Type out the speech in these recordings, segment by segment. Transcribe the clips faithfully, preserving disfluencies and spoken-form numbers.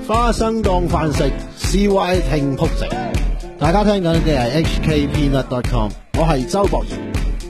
花生當飯食 ，C Y 聽仆食。大家聽緊嘅係 H K Peanut dot com， 我係周博賢。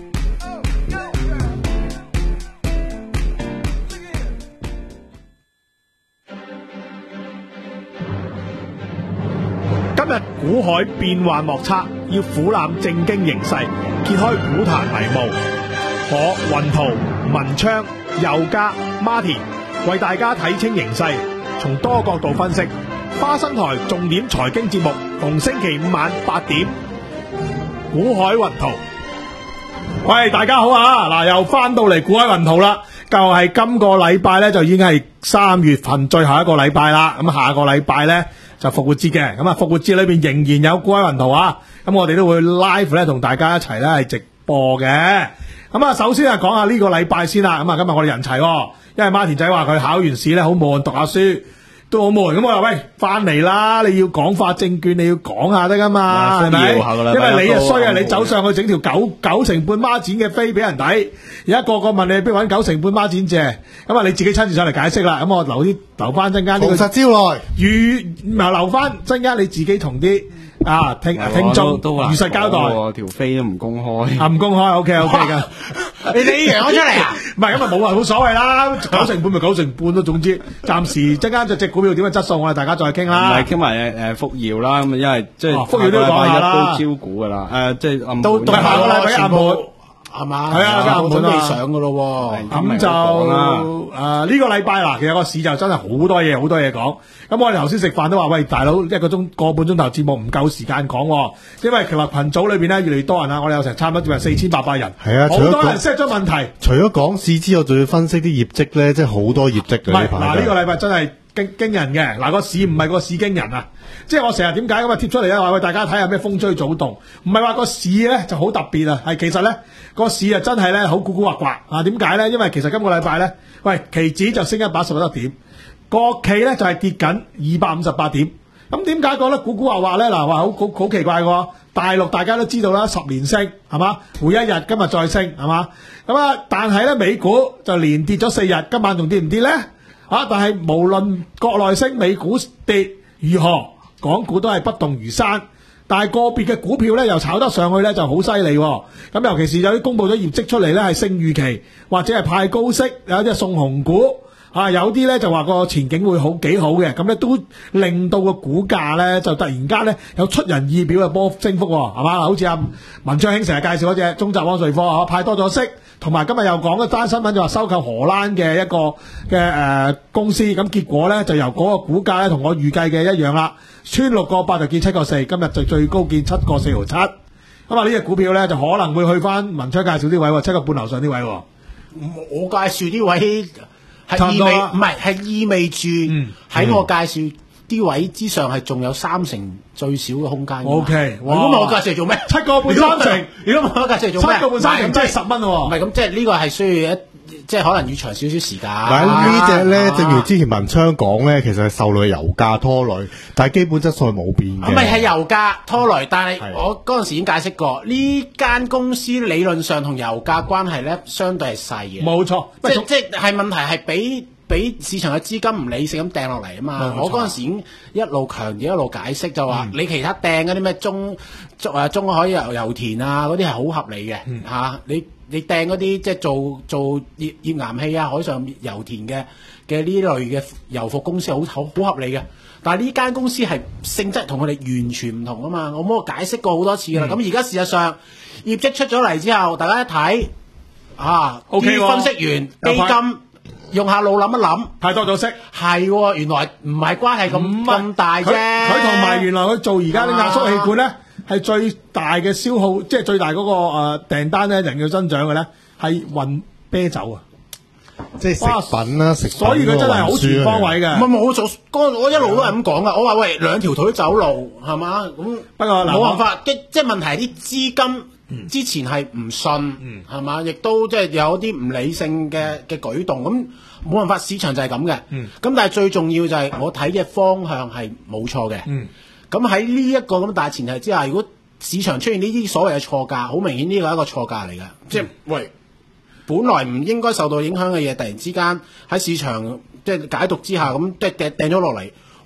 今日股海變幻莫測，要俯瞰正經形勢，揭開股壇迷霧。我雲圖、文昌、佑嘉、Martin 為大家睇清形勢，從多角度分析。花生台重點財經節目，逢星期五晚八點，股海雲圖。喂，大家好啊！嗱，又翻到嚟股海雲圖啦，就係、是、今個禮拜咧就已經係三月份最後一個禮拜啦。咁下個禮拜咧就復活節嘅，咁啊復活節裏邊仍然有股海雲圖啊。咁我哋都會 live 咧同大家一齊咧係直播嘅。咁啊，首先啊講下呢個禮拜先啦。咁啊，今日我哋人齊、哦，因為馬田仔話佢考完試咧好悶，讀下書都好悶。咁我話喂，翻嚟啦，你要廣發證券，你要講下得噶嘛，係咪？因為你啊衰啊，你走上去整條九九成半孖展嘅飛俾人睇，而家個個問你邊搵九成半孖展借，咁啊你自己親自上嚟解釋啦。咁我留啲留翻陣間呢個實招來， 預咪留翻陣間你自己同啲。啊，聽聽眾如實交代， 條飛都唔公開， 啊唔公開 ，OK OK 噶， 你哋揚咗出嚟啊？ 唔係咁啊冇啊，冇所謂啦，九成半咪九成半咯，總之暫時陣間就隻股票點嘅質素，我哋大家再傾啦。 唔係傾埋誒福耀啦，咁啊因為即係福耀都要講下啦， 都招股噶啦，誒即係暗到到下個禮拜暗盤係嘛？ 係啊，暗盤未上噶咯， 咁就誒呢個禮拜嗱，其實個市就真係好多嘢，好多嘢講。咁我哋頭先食飯都話，喂大佬一個鐘個半鐘頭節目唔夠時間講，因為其實群組裏邊咧越嚟越多人啦，我哋有成差唔多接近四千八百人， 係啊， 好多人 set 咗問題。 除咗講市之後，仲要分析啲業績咧，即係好多業績嘅。 唔係嗱，呢個禮拜真係驚驚人嘅。嗱個市唔係個市驚人啊，即係我成日點解咁啊貼出嚟咧話喂大家睇下咩風吹草動，唔係話個市咧就好特別啊，係其實咧個市啊真係咧好古古惑惑啊。點解咧？因為其實今個禮拜咧，喂期指就升一百一十一點。國企咧就係跌緊二百五十八點，咁點解覺得古古惑惑咧？嗱，話好好好奇怪喎！大陸大家都知道啦，十年升係嘛，每一日今日再升係嘛，咁啊，但係咧美股就連跌咗四日，今晚仲跌唔跌咧？啊！但係無論國內升，美股跌如何，港股都係不動如山。但係個別嘅股票咧又炒得上去咧就好犀利喎。咁尤其是有啲公佈咗業績出嚟咧係勝預期，或者係派高息，有啲係送紅股。啊，有啲咧就話個前景會好幾好嘅，咁咧都令到個股價咧就突然間咧有出人意表嘅波升幅，係嘛？好似阿文昌兄成日介紹嗰隻中集安瑞科啊，派多咗息，同埋今日又講一單新聞就話收購荷蘭嘅一個嘅誒、呃、公司，咁結果咧就由嗰個股價咧同我預計嘅一樣啦，穿六個八就見七個四，今日就最高見七個四毫七，咁啊呢隻股票咧就可能會去翻文昌介紹啲位，七個半樓上啲位。 我介紹啲位。係意味唔係，係意味住喺我介紹啲位之上係仲有三成最少嘅空間。 O K， 如果我介紹做咩？ 七個半三成。 如果我介紹做咩？ 七個半三成即係十蚊喎。 唔係咁，即係呢個係需要一即係可能要長少少時間。 嗱呢隻咧，正如之前文昌講咧，其實係受累油價拖累，但係基本質素係冇變嘅。 唔係係油價拖累，但係我嗰陣時已經解釋過，呢間公司理論上同油價關係咧，相對係細嘅。 冇錯， 即即係問題係俾俾市場嘅資金唔理性咁掟落嚟啊嘛。我嗰陣時已經一路強調一路解釋，就話、嗯、你其他掟嗰啲咩中中誒中海油油田啊嗰啲係好合理嘅嚇、嗯啊。你你掟嗰啲即係做做頁頁岩氣啊、海上油田嘅嘅呢類嘅油服公司好好好合理嘅。但係呢間公司係性質同佢哋完全唔同啊嘛。我冇解釋過好多次㗎啦。咁而家事實上業績出咗嚟之後，大家一睇啊，啲、okay 哦、分析員基金用下腦諗一諗， 派多咗息係喎，原來唔係關係咁咁大啫。 佢同埋原來佢做而家啲壓縮氣管咧，係、啊、最大嘅消耗，即係最大嗰、那個誒、呃、訂單咧，人要增長嘅咧，係運啤酒啊， 即係食品啦，食品所以佢真係好全方位嘅。 唔係冇做，我一路都係咁講噶。我話喂，兩條腿走路係嘛？咁不過冇辦法，即即係問題係啲資金。之前係唔信，係、嗯、嘛？亦都即係有啲唔理性嘅嘅舉動，咁冇辦法，市場就係咁嘅。咁、嗯、但係最重要就係我睇嘅方向係冇錯嘅。咁喺呢一個咁大前提之下，如果市場出現呢啲所謂嘅錯價，好明顯呢個係一個錯價嚟嘅。即係喂，本來唔應該受到影響嘅嘢，突然之間喺市場即係解讀之下咁，即係掟掟咗落嚟。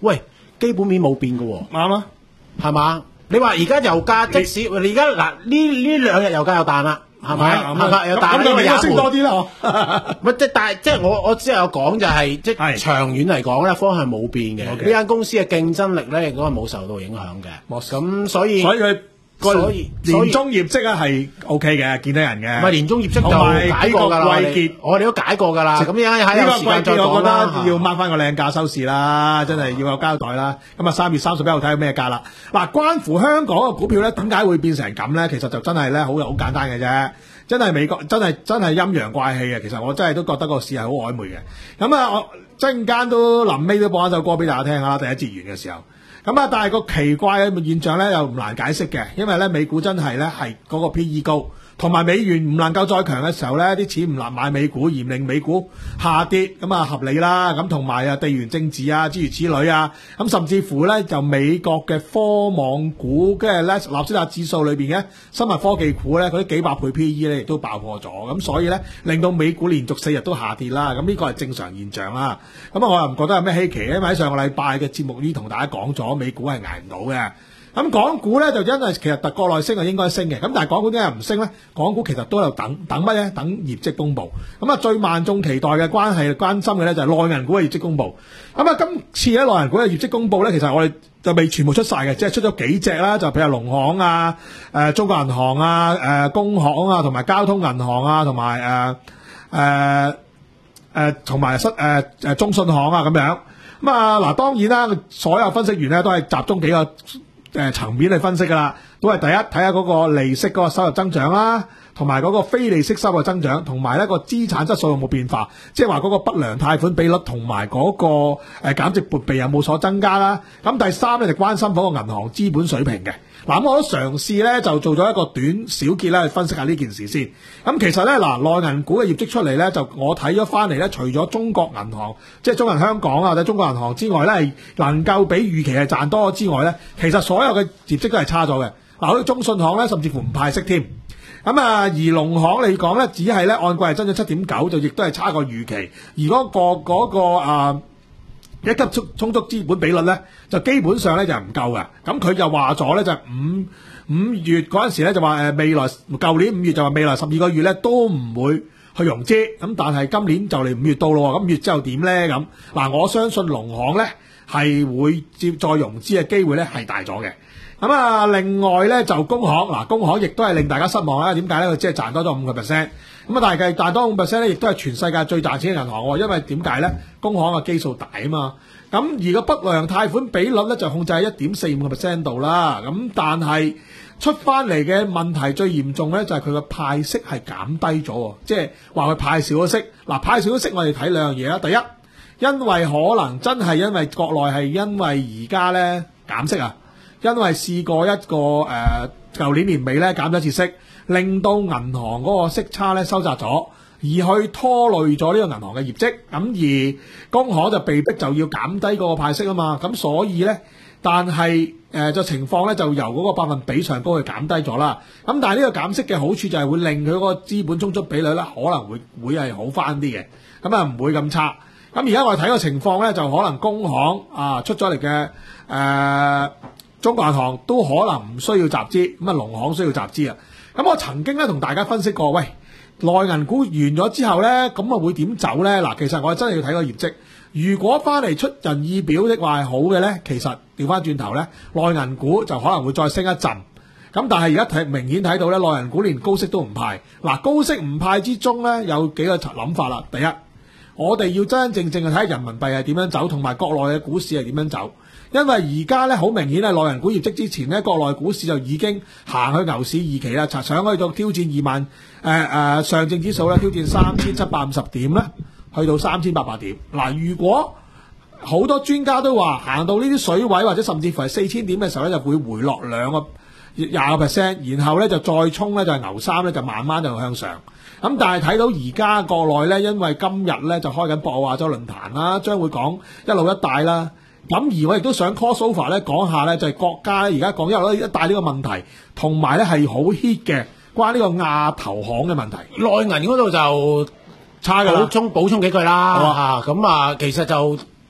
喂，基本面冇變嘅喎， 啱啊！ 係嘛？你話而家油價即使你而家嗱呢呢兩日油價又彈啦，係咪？係咪又彈咁就應該呢個廿升多啲啦，嗬。 唔係即係但係即係我我只係有講就係即係係長遠嚟講咧，方向冇變嘅。呢 OK 間公司嘅競爭力咧，亦都係冇受到影響嘅。 冇咁所以所以佢個所以所以年終業績咧係 O K 嘅，見得人嘅。 唔係年終業績同埋就解過㗎啦，我呢個季結哋我哋都解過㗎啦。咁而家喺呢個有時間再季結，我覺講啦。 得要掹翻個靚價收市啦，真係要有交代啦。咁啊，三月三十一號睇下咩價啦。嗱，關乎香港嘅股票咧，點解會變成咁咧？其實就真係咧，好好簡單嘅啫。真係美國真係真係陰陽怪氣嘅。其實我真係都覺得個市係好曖昧嘅。咁啊，我陣間都臨尾都播一首歌俾大家聽下啦。第一節完嘅時候。咁啊，但係個奇怪嘅現象咧，又唔難解釋嘅，因為咧美股真係咧係嗰個 P E 高，同埋美元唔能夠再強嘅時候咧，啲錢唔能買美股，而令美股下跌，咁啊合理啦。咁同埋啊地緣政治啊諸如此類啊，咁甚至乎咧就美國嘅科網股，跟住咧納斯達克指數裏邊嘅生物科技股咧，嗰啲幾百倍 P E 咧亦都爆破咗，咁所以咧令到美股連續四日都下跌啦。咁呢個係正常現象啦。咁啊，我又唔覺得有咩稀奇，因為喺上個禮拜嘅節目已經同大家講咗，美股係捱唔到嘅。咁港股咧就因為其實特國內升係應該升嘅，咁但係港股點解唔升咧？港股其實都有等等乜咧？等業績公佈。咁啊，最萬眾期待嘅關係關心嘅咧就係內銀股嘅業績公佈。咁啊，今次咧內銀股嘅業績公佈咧，其實我哋就未全部出晒嘅，即係出咗幾隻啦，就譬如農行啊、誒中國銀行啊、誒工行啊，同埋交通銀行啊，同埋誒誒誒同埋失誒誒中信行啊咁樣。咁啊嗱，當然啦，所有分析員咧都係集中幾個誒層面去分析噶啦，都係第一睇下嗰個利息嗰個收入增長啦，同埋嗰個非利息收入增長，同埋呢個資產質素有冇變化，即係話嗰個不良貸款比率同埋嗰個誒減值撥備有冇所增加啦。咁第三咧就關心嗰個銀行資本水平嘅。嗱，咁我都嘗試咧就做咗一個短小結咧去分析下呢件事先。咁其實咧嗱，內銀股嘅業績出嚟咧，就我睇咗翻嚟咧，除咗中國銀行即係中銀香港啊或者中國銀行之外咧，係能夠比預期係賺多之外咧，其實所有嘅業績都係差咗嘅。嗱，好似中信行咧，甚至乎唔派息添。咁啊，而農行嚟講咧，只係咧按季係增長七點九，就亦都係差過預期。而嗰、嗰個嗰、嗰個啊一級充充足資本比率咧，就基本上咧就唔夠嘅。咁佢就話咗咧，就五五月嗰陣時咧就話誒未來舊年五月就話未來十二個月咧都唔會去融資。咁但係今年就嚟五月到咯，咁五月之後點咧？咁嗱，我相信農行咧係會接再融資嘅機會咧係大咗嘅。咁啊，另外咧就工行，嗱工行亦都係令大家失望啦。點解咧？佢只係賺多咗五個 percent。咁啊，但係賺多五 percent 咧，亦都係全世界最賺錢嘅銀行喎。因為點解咧？工行嘅基數大啊嘛。咁而個不良貸款比率咧就控制喺一點四五個 percent 度啦。咁但係出翻嚟嘅問題最嚴重咧就係佢個派息係減低咗，即係話佢派少咗息。嗱，派少咗息我哋睇兩樣嘢啦。第一，因為可能真係因為國內係因為而家咧減息啊。因為試過一個誒，舊、呃、年年尾咧減咗一次息，令到銀行嗰個息差咧收窄咗，而去拖累咗呢個銀行嘅業績。咁而工行就被逼就要減低嗰個派息啊嘛。咁所以咧，但係誒個情況咧就由嗰個百分比上高去減低咗啦。咁但係呢個減息嘅好處就係會令佢嗰個資本充足比率咧可能會會係好翻啲嘅，咁啊唔會咁差。咁而家我哋睇個情況咧，就可能工行啊出咗嚟嘅誒。中國銀行都可能唔需要集資，咁啊農行需要集資啊。咁我曾經咧同大家分析過，喂內銀股完咗之後咧，咁啊會點走咧？嗱，其實我真係要睇個業績。如果翻嚟出人意表的話係好嘅咧，其實調翻轉頭咧，內銀股就可能會再升一陣。咁但係而家睇明顯睇到咧，內銀股連高息都唔派。嗱，高息唔派之中咧，有幾個諗法啦。第一，我哋要真真正正去睇下人民幣係點樣走，同埋國內嘅股市係點樣走。因為而家咧好明顯係內銀股業績之前咧，國內股市就已經行去牛市二期啦，上去到挑戰二萬誒誒、呃、上證指數咧挑戰三千七百五十點咧，去到三千八百點。嗱，如果好多專家都話行到呢啲水位或者甚至乎係四千點嘅時候咧，就會回落兩個廿個 percent，然後咧就再衝咧就係牛三咧就慢慢就向上。咁但係睇到而家國內咧，因為今日咧就開緊博鰲亞洲論壇啦，將會講一路一帶啦。咁而我亦都想 call sofa 咧講下咧，就係國家咧而家講一路一帶呢個問題，同埋咧係好 hit 嘅關呢個亞投行嘅問題。 內銀嗰度就差㗎啦， 補充補充幾句啦嚇。咁啊，其實就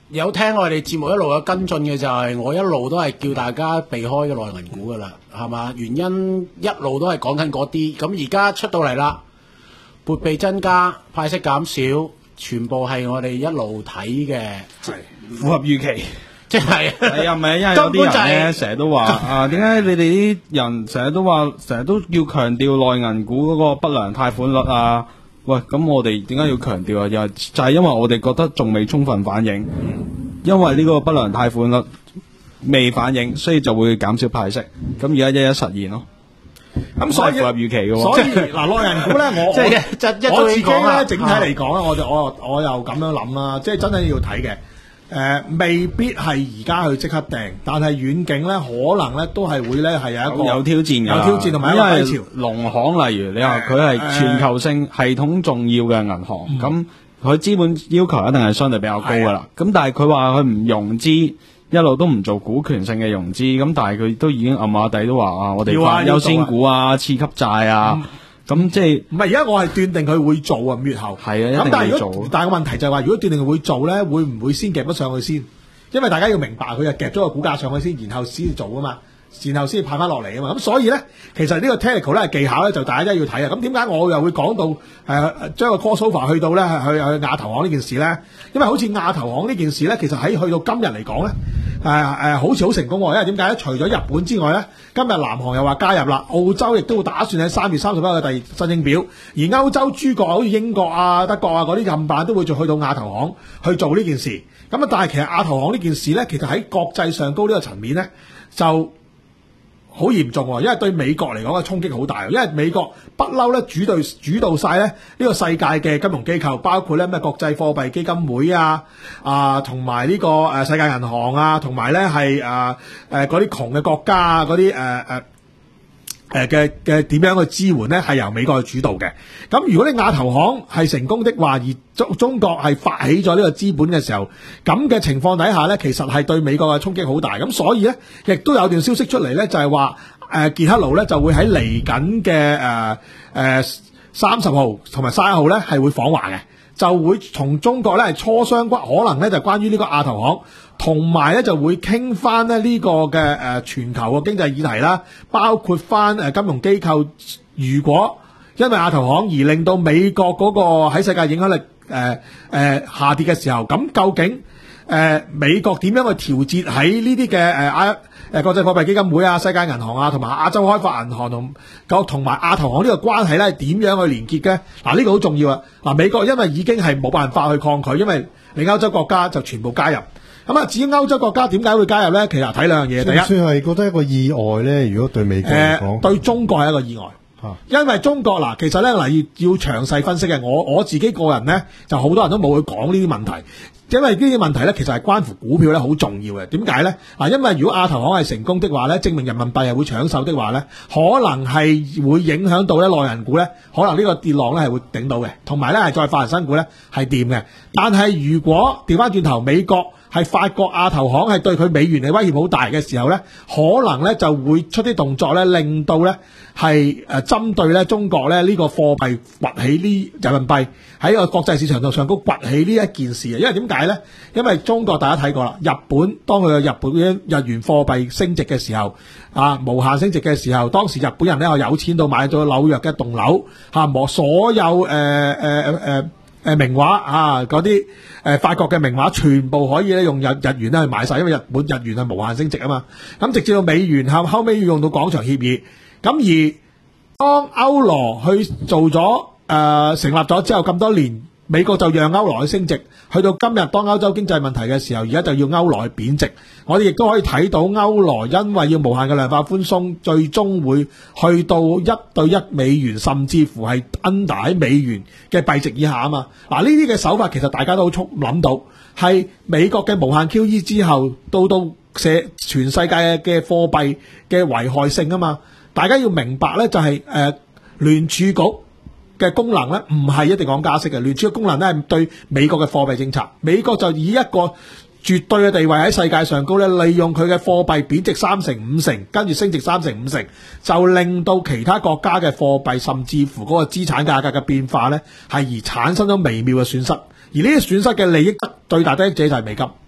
有聽我哋節目一路有跟進嘅就係我一路都係叫大家避開嘅內銀股噶啦，係嘛？原因一路都係講緊嗰啲，咁而家出到嚟啦，撥備增加，派息減少，全部係我哋一路睇嘅， 符合預期。 即係係啊，唔係啊，因為有啲人咧成日都話啊，點解你哋啲人成日都話，成日都要強調內銀股嗰個不良貸款率啊？喂，咁我哋點解要強調啊？又就係因為我哋覺得仲未充分反映，因為呢個不良貸款率未反映，所以就會減少派息。咁而家一一實現咯。 咁所以符合預期嘅喎。 所以嗱，內銀股咧，我即係我我自己咧， 呢整體嚟講咧，我就我我又咁樣諗啦，即係真係要睇嘅。誒、呃、未必係而家去即刻訂，但係遠景咧可能咧都係會咧係有一個有挑戰嘅， 有挑戰同埋一個低潮。 農行例如你話佢係全球性系統重要嘅銀行，咁佢資本要求一定係相對比較高噶啦。咁但係佢話佢唔融資，一路都唔做股權性嘅融資，咁但係佢都已經暗下底都話啊，我哋發優先股啊、次級債啊。嗯咁即係唔係？而家我係斷定佢會做啊，五月後係啊， 咁但係如果做但係個問題就係話，如果斷定佢會做咧，會唔會先夾得上去先？因為大家要明白，佢係夾咗個股價上去先，然後先至做啊嘛，然後先至派翻落嚟啊嘛。咁所以咧，其實呢個 technical 咧係技巧咧，就大家真係要睇啊。咁點解我又會講到誒、呃、將個 crossover 去到咧去去亞投行呢件事咧？因為好似亞投行呢件事咧，其實喺去到今日嚟講咧。誒誒、呃，好似好成功喎！因為點解咧？除咗日本之外咧，今日南韓又話加入啦，澳洲亦都會打算喺三月三十一日第申請表，而歐洲諸國好似英國啊、德國啊嗰啲冚唪唥都會再去到亞投行去做呢件事。咁啊，但係其實亞投行呢件事咧，其實喺國際上高呢個層面咧，就好嚴重喎，因為對美國嚟講嘅衝擊好大，因為美國不嬲咧主導主導晒咧呢個世界嘅金融機構，包括咧咩國際貨幣基金會啊啊，同埋呢個誒世界銀行啊，同埋咧係誒誒嗰啲窮嘅國家啊，嗰啲誒誒誒嘅嘅點樣去支援咧，係由美國去主導嘅。咁如果你亞投行係成功的話，而中中國係發起咗呢個資本嘅時候，咁嘅情況底下咧，其實係對美國嘅衝擊好大。咁所以咧，亦都有段消息出嚟咧，就係話誒傑克勞咧就會喺嚟緊嘅誒誒三十號同埋三十一號咧係會訪華嘅，就會同中國咧係磋商關，可能咧就關於呢個亞投行。同埋咧就會傾翻咧呢個嘅誒、呃、全球嘅經濟議題啦，包括翻誒金融機構，如果因為亞投行而令到美國嗰個喺世界影響力誒誒、呃呃、下跌嘅時候，咁究竟誒、呃、美國點樣去調節喺呢啲嘅誒亞誒國際貨幣基金會啊、世界銀行啊同埋亞洲開發銀行同同埋亞投行呢個關係咧點樣去連結嘅？嗱，呢個好重要啊！嗱，美國因為已經係冇辦法去抗拒，因為你歐洲國家就全部加入。咁啊，至於歐洲國家點解會加入咧？其實睇兩樣嘢，第一， 算係覺得一個意外咧。如果對美國嚟講、 呃，對中國係一個意外，啊、因為中國嗱，其實咧嗱要要詳細分析嘅。我我自己個人咧，就好多人都冇去講呢啲問題，因為呢啲問題咧，其實係關乎股票咧，好重要嘅。點解咧？嗱，因為如果亞投行係成功的話咧，證明人民幣係會搶手的話咧，可能係會影響到咧內銀股咧，可能呢個跌浪咧係會頂到嘅，同埋咧係再發行新股咧係掂嘅。但係如果調翻轉頭，美國係發覺亞投行係對佢美元嘅威脅好大嘅時候咧，可能咧就會出啲動作咧，令到咧係誒針對咧中國咧呢個貨幣崛起呢人民幣喺個國際市場度上高崛起呢一件事啊！因為點解咧？因為中國大家睇過啦，日本當佢嘅日本嘅日元貨幣升值嘅時候啊，無限升值嘅時候，當時日本人咧有錢到買咗紐約嘅一棟樓嚇，冇所有誒誒誒誒。誒名畫啊，嗰啲誒法國嘅名畫全部可以咧用日日元咧去買晒，因為日本日元係無限升值啊嘛。咁直至到美元後後尾要用到廣場協議，咁而當歐羅去做咗誒、呃、成立咗之後咁多年，美國就讓歐羅去升值，去到今日當歐洲經濟問題嘅時候，而家就要歐羅去貶值。我哋亦都可以睇到歐羅因為要無限嘅量化寬鬆，最終會去到一對一美元，甚至乎係 under 喺美元嘅幣值以下啊嘛。嗱，呢啲嘅手法其實大家都好速諗到，係美國嘅無限 Q E 之後，到到社全世界嘅貨幣嘅危害性啊嘛。大家要明白咧，就係誒聯儲局嘅功能咧，唔係一定講加息嘅。聯儲嘅功能咧係對美國嘅貨幣政策，美國就以一個絕對嘅地位喺世界上高咧，利用佢嘅貨幣貶值三成五成，跟住升值三成五成，就令到其他國家嘅貨幣甚至乎嗰個資產價格嘅變化咧，係而產生咗微妙嘅損失。而呢啲損失嘅利益得最大得益者就係美金。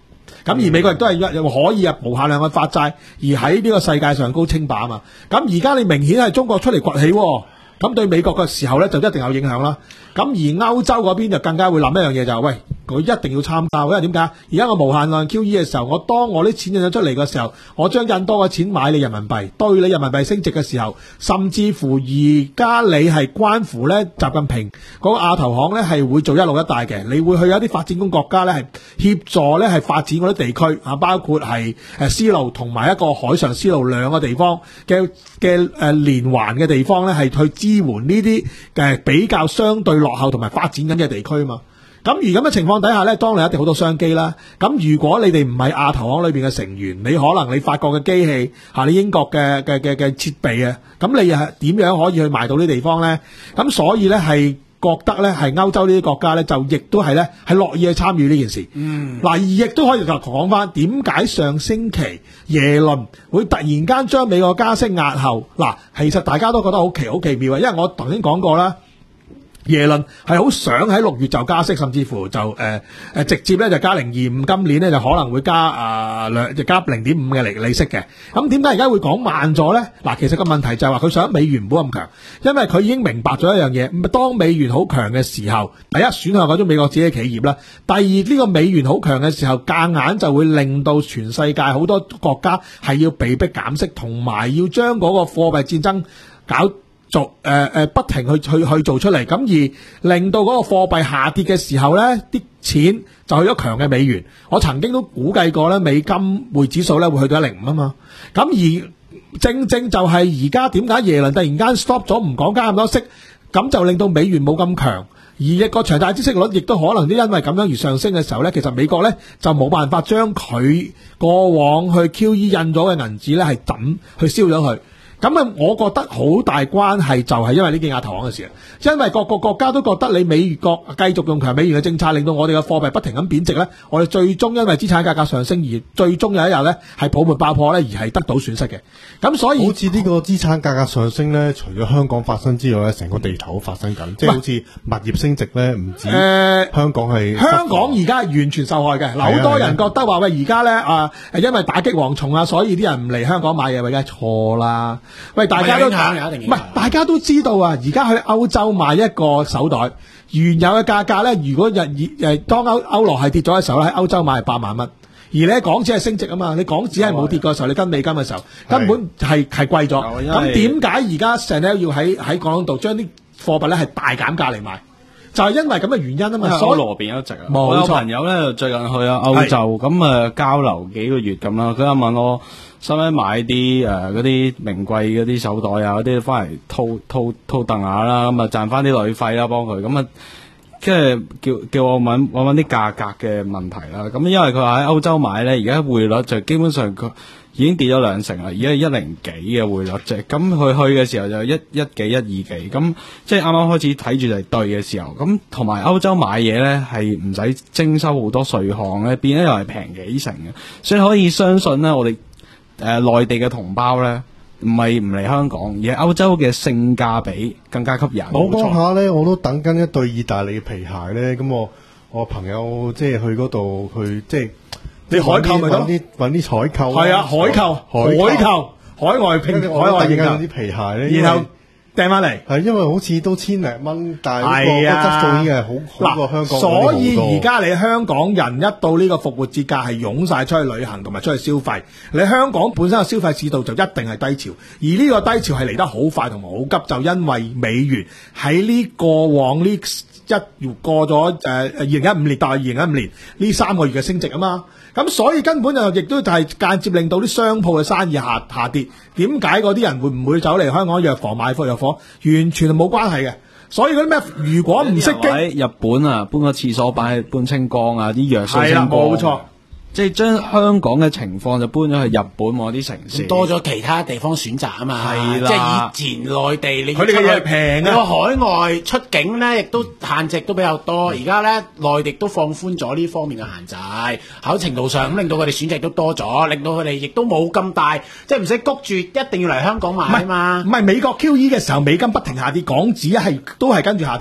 咁而美國亦都係可以啊無限量嘅發債，而喺呢個世界上高稱霸啊嘛。咁而家你明顯係中國出嚟崛起，咁對美國嘅時候咧就一定有影響啦。咁而歐洲嗰邊就更加會諗一樣嘢就係、是、喂，佢一定要參加，因為點解？而家我無限量 Q E 嘅時候，我當我啲錢印咗出嚟嘅時候，我將印多嘅錢買你人民幣，對你人民幣升值嘅時候，甚至乎而家你係關乎咧習近平嗰個亞投行咧係會做一路一帶嘅，你會去有一啲發展中國家咧係協助咧係發展嗰啲地區啊，包括係誒絲路同埋一個海上絲路兩個地方嘅嘅誒連環嘅地方咧係去支援呢啲誒比較相對落後同埋發展緊嘅地區啊嘛。咁而咁嘅情況底下咧，當你一定好多商機啦。咁如果你哋唔係亞投行裏邊嘅成員，你可能你法國嘅機器嚇，你英國嘅嘅嘅嘅設備啊，咁你係點樣可以去賣到呢啲地方咧？咁所以咧係覺得咧係歐洲呢啲國家咧就亦都係咧係樂意去參與呢件事。嗯，嗱而亦都可以講翻點解上星期耶倫會突然間將美國加息押後？嗱，其實大家都覺得好奇好奇妙啊，因為我頭先講過啦。耶倫係好想喺六月就加息，甚至乎就誒誒、呃、直接咧就加零二五，今年咧就可能會加啊兩就加零點五嘅利利息嘅。咁點解而家會講慢咗咧？嗱，其實個問題就係話佢想美元唔好咁強，因為佢已經明白咗一樣嘢，當美元好強嘅時候，第一選項嗰種美國自己嘅企業啦，第二呢、這個美元好強嘅時候，夾硬就會令到全世界好多國家係要被逼減息，同埋要將嗰個貨幣戰爭搞。做誒誒不停去去去做出嚟，咁而令到嗰個貨幣下跌嘅時候咧，啲錢就去咗強嘅美元。我曾經都估計過咧，美金匯指數咧會去到一零五啊嘛。咁而正正就係而家點解耶倫突然間 stop 咗唔講加咁多息，咁就令到美元冇咁強，而一個長債孳息率亦都可能都因為咁樣而上升嘅時候咧，其實美國咧就冇辦法將佢過往去 Q E 印咗嘅銀紙咧係抌去燒咗佢。咁啊，我覺得好大關係就係因為呢件亞投行嘅事，因為各個國家都覺得你美國繼續用強美元嘅政策，令到我哋嘅貨幣不停咁貶值咧，我哋最終因為資產價格上升而最終有一日咧係泡沫爆破咧，而係得到損失嘅。咁所以好似呢個資產價格上升咧，除咗香港發生之外咧，成個地球都發生緊，即係好似物業升值咧，唔止誒香港係、呃、 香港而家係完全受害嘅。嗱，好多人覺得話喂，而家咧啊，因為打擊蝗蟲啊，所以啲人唔嚟香港買嘢，喂，梗係錯啦。喂，大家都唔係，大家都知道啊！而家去歐洲買一個手袋，原有嘅價格咧，如果日誒當歐歐羅係跌咗嘅時候咧，喺歐洲買係八萬蚊，而你喺港紙係升值啊嘛，你港紙係冇跌過嘅時候，你跟美金嘅時候根本係係貴咗。咁點解而家成日要喺喺港度將啲貨幣咧係大減價嚟賣？就係、是、因為咁嘅原因啊嘛。 歐羅變咗值啊！ 冇錯。 我有朋友咧最近去啊歐洲咁誒交流幾個月咁啦，佢又問我。使唔使買啲誒嗰啲名貴嗰啲手袋啊嗰啲翻嚟套套套凳下啦，咁啊賺翻啲旅費啦幫佢，咁啊即係叫叫我揾揾啲價格嘅問題啦。咁因為佢話喺歐洲買咧，而家匯率就基本上佢已經跌咗兩成啦，而家係一零幾嘅匯率啫。咁佢去嘅時候就一一幾一二幾，咁即係啱啱開始睇住嚟對嘅時候，咁同埋歐洲買嘢咧係唔使徵收好多稅項咧，變咗又係平幾成嘅，所以可以相信咧我哋。誒、呃，內地嘅同胞咧，唔係唔嚟香港，而係歐洲嘅性價比更加吸引。 我講下咧，我都等緊一對意大利嘅皮鞋咧，咁我我朋友即係去嗰度去，即係你海購咪得， 搵啲搵啲採購， 係啊，海購，海購，海外拼，海外認啊啲皮鞋咧， 然後掟翻嚟， 係因為好似都千零蚊，但係個質素已經係好好過香港。 所以而家你香港人一到呢個復活節假係湧晒出去旅行同埋出去消費，你香港本身嘅消費市道就一定係低潮，而呢個低潮係嚟得好快同埋好急，就因為美元喺呢過往呢一月過咗誒二零一五年到二零一五年呢三個月嘅升值啊嘛。咁所以根本就亦都係間接令到啲商鋪嘅生意下下跌。點解嗰啲人會唔會走嚟香港藥房買貨藥房？完全係冇關係嘅。所以嗰啲咩，如果唔識經， 日本啊，搬個廁所板去搬清光啊，啲藥水清光。係啦，冇錯。即係將香港嘅情況就搬咗去日本嗰啲城市， 多咗其他地方選擇啊嘛。 係啦， 即係以前內地你佢哋嘅嘢平啊， 海外出境咧亦都限制都比較多。而家咧內地都放寬咗呢方面嘅限制，喺程度上咁令到佢哋選擇都多咗，令到佢哋亦都冇咁大，即係唔使谷住一定要嚟香港買啊嘛。 唔係美國 Q E 嘅時候，美金不停下跌，港紙係都係跟住下跌。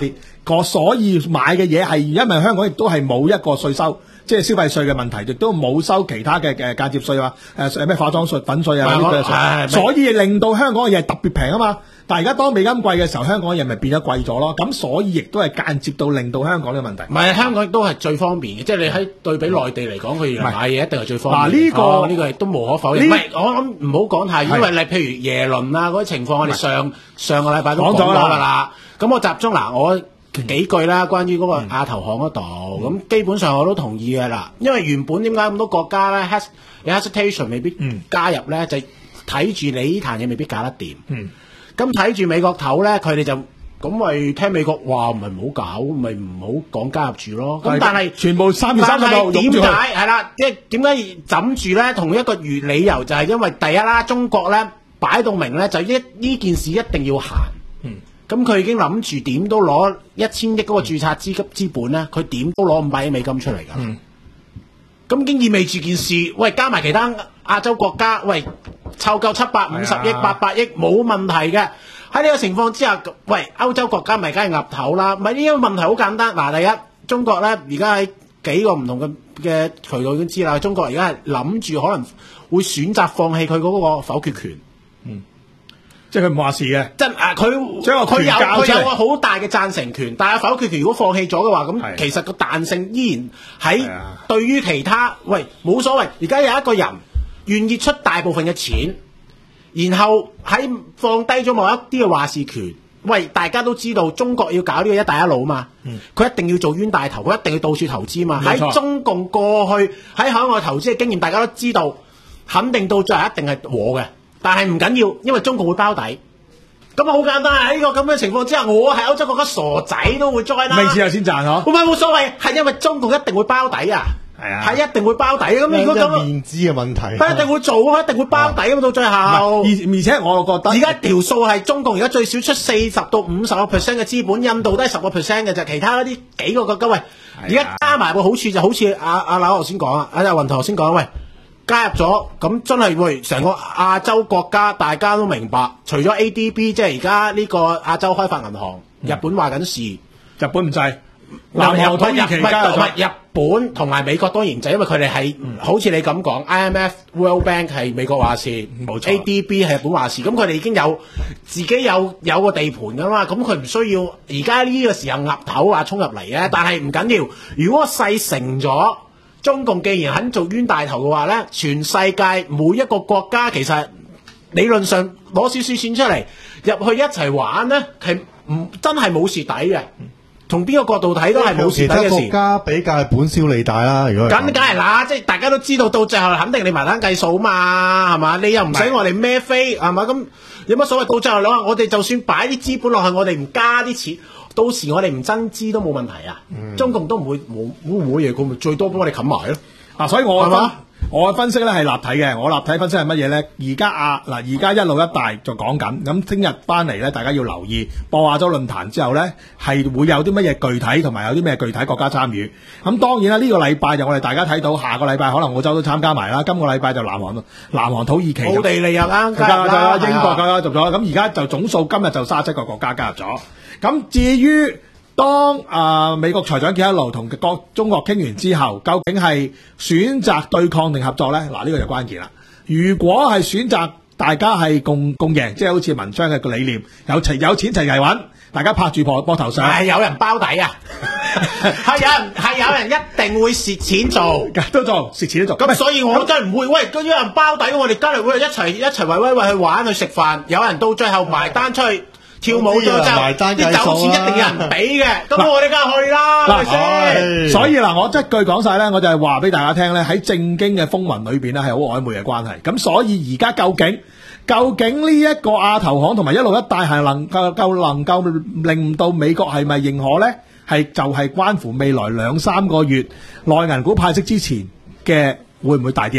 個所以買嘅嘢係因為香港亦都係冇一個稅收。即係消費稅嘅問題，亦都冇收其他嘅嘅間接稅啊，誒咩化妝稅、粉稅啊嗰啲稅，所以令到香港嘅嘢特別平啊嘛。但係而家當美金貴嘅時候，香港嘅嘢咪變咗貴咗咯。咁所以亦都係間接到令到香港嘅問題。 唔係香港亦都係最方便嘅，即係你喺對比內地嚟講，佢買嘢一定係最方便。 嗱呢個呢個亦都無可否認。唔係我諗唔好講太，因為你譬如耶倫啊嗰啲情況，我哋上上個禮拜都講咗㗎啦。咁我集中嗱我。幾句啦，關於嗰個亞投行嗰度，咁、嗯、基本上我都同意嘅啦。因為原本點解咁多國家咧 has 有 hesitation 未必加入咧，嗯、就睇住你呢壇嘢未必搞得掂。咁睇住美國頭咧，佢哋就咁咪聽美國話，咪唔好搞，咪唔好講加入住咯。咁但係全部三月三十號點解係啦？即係點解枕住咧？同一個月理由就係因為第一啦，中國咧擺到明咧，就一呢件事一定要行。咁佢已經諗住點都攞一千億嗰個註冊資金資本咧，佢點都攞五百億美金出嚟㗎。咁、嗯、已經意味住件事，喂加埋其他亞洲國家，喂湊夠七百五十億、八百億冇問題嘅。喺呢個情況之下，喂歐洲國家咪梗係岌頭啦。唔係呢個問題好簡單。嗱，第一中國咧而家喺幾個唔同嘅嘅渠道已經知啦。中國而家係諗住可能會選擇放棄佢嗰個否決權。嗯。 即係佢唔話事嘅， 真啊！佢佢有佢有個好大嘅贊成權，但係否決權如果放棄咗嘅話，咁其實個彈性依然喺對於其他喂冇所謂。而家有一個人願意出大部分嘅錢，然後喺放低咗某一啲嘅話事權。喂，大家都知道中國要搞呢個一帶一路嘛，佢、嗯、一定要做冤大頭，佢一定要到處投資嘛。喺中共過去喺海外投資嘅經驗，大家都知道，肯定到最後一定係和嘅。但係唔緊要，因為中共會包底。咁啊好簡單啊！喺呢個咁嘅情況之下，我係歐洲國家傻仔都會 join 啦。 未之後先賺嗬？唔係冇所謂，係因為中共一定會包底啊！係啊，係一定會包底。咁如果咁面子嘅問題， 佢一定會做啊，一定會包底咁到最後。 而而且我覺得， 而家條數係中共而家最少出四十到五十個 percent 嘅資本，印度都係十個 percent 嘅啫。其他嗰啲幾個國家喂，而家加埋個好處就好似阿阿劉頭先講啊，阿阿雲頭先講喂。加入咗咁真係會成個亞洲國家大家都明白，除咗 A D B 即係而家呢個亞洲開發銀行，嗯、日本話緊事， 日本唔制，南韓土耳其加入咗， 日本同埋美國當然就因為佢哋係好似你咁講 I M F、World Bank 係美國話事，冇錯 A D B 係日本話事，咁佢哋已經有自己有有個地盤噶嘛，咁佢唔需要而家呢個時候岌頭啊衝入嚟嘅，但係唔緊要，如果勢成咗。中共既然肯做冤大頭嘅話咧，全世界每一個國家其實理論上攞少少錢出嚟入去一齊玩咧，係唔真係冇蝕底嘅。從邊個角度睇都係冇蝕底嘅事。其他國家比較係本銷利大啦，如果咁梗係啦，即係大家都知道到最後肯定你埋單計數嘛，係嘛？你又唔使我哋孭飛係嘛？咁有乜所謂？到最後你話我哋就算擺啲資本落去，我哋唔加啲錢。到時我哋唔增資都冇問題啊！嗯、中共都唔會冇冇冇嘢，佢咪最多幫我哋冚埋咯。 啊，所以我分我嘅分析咧係立體嘅。我立體分析係乜嘢咧？而家啊嗱，而家一路一帶就講緊，咁聽日翻嚟咧，大家要留意播亞洲論壇之後咧，係會有啲乜嘢具體同埋有啲咩具體國家參與。咁當然啦，呢、這個禮拜就我哋大家睇到，下個禮拜可能澳洲都參加埋啦。今個禮拜就南韓南韓土耳其奧地利又啱加入啦，英國加入咗。咁而家就總數今日就三十七個國家加入咗。咁至於當啊、呃、美國財長傑克勞同國中國傾完之後，究竟係選擇對抗定合作咧？嗱，呢個就關鍵啦。如果係選擇大家係共共贏，即係好似文昌嘅個理念，有齊有錢齊齊揾，大家拍住膊膊頭上， 係有人包底啊！係有人係有人一定會蝕錢做， 都做蝕錢都做。 咁所以我真係唔會喂，咁有人包底，我哋今日會一齊一齊圍威喂去玩去食飯，有人到最後埋單出去。跳舞咗之後，啲酒錢一定有人俾嘅，咁我哋梗係去啦，係咪先？ 所以嗱，我一句講晒咧，我就係話俾大家聽咧，喺正經嘅風雲裏邊咧係好曖昧嘅關係。咁所以而家究竟究竟呢一個亞投行同埋一路一帶係能夠夠能夠令到美國係咪認可咧？係就係關乎未來兩三個月內銀股派息之前嘅會唔會大跌啦？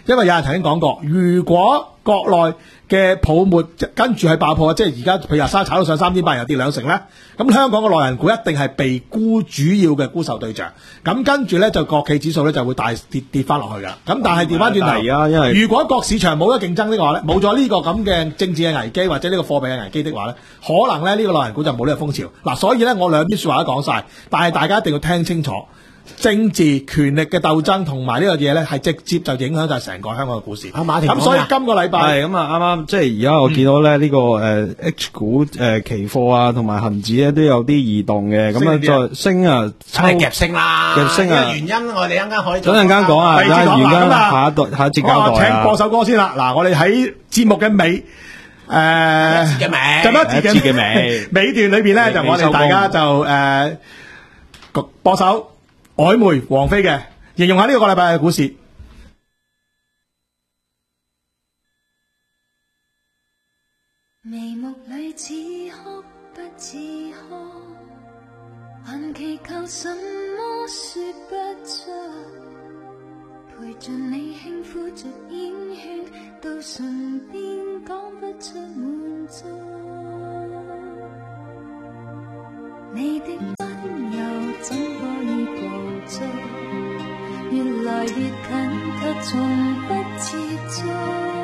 因為有人曾經講過，如果國內嘅泡沫跟住係爆破，即係而家譬如話沙炒到上三點八，又跌兩成咧，咁香港嘅內銀股一定係被沽主要嘅沽售對象。咁跟住咧就國企指數咧就會大跌跌翻落去噶。咁但係調翻轉頭， 啊，因為如果各市場冇得競爭的話咧，冇咗呢個咁嘅政治嘅危機或者呢個貨幣嘅危機的話咧，可能咧呢個內銀股就冇呢個風潮。嗱，所以咧我兩邊說話都講晒，但係大家一定要聽清楚。政治權力嘅鬥爭同埋呢個嘢咧，係直接就影響就係成個香港嘅股市。 阿馬田咁所以今個禮拜係咁啊，啱啱即係而家我見到咧呢個誒 H 股誒期貨啊，同埋恒指咧都有啲異動嘅，咁啊再升啊， 抽夾升啦， 夾升啊！ 原因我哋一陣間可以等陣間講啊，而家而家咁啊下一段下一節交代啊。 我請播首歌先啦。嗱，我哋喺節目嘅尾。誒， 嘅尾， 就一節嘅尾， 尾段裏邊咧，就我哋大家就誒播首曖昧王菲嘅，形容下呢個禮拜嘅股市。 眉目裏似哭不似哭，還祈求什麼說不出，陪着你輕撫着煙圈，到唇邊講不出滿足。你的溫柔怎可以捕捉？越來越近，卻從不接觸。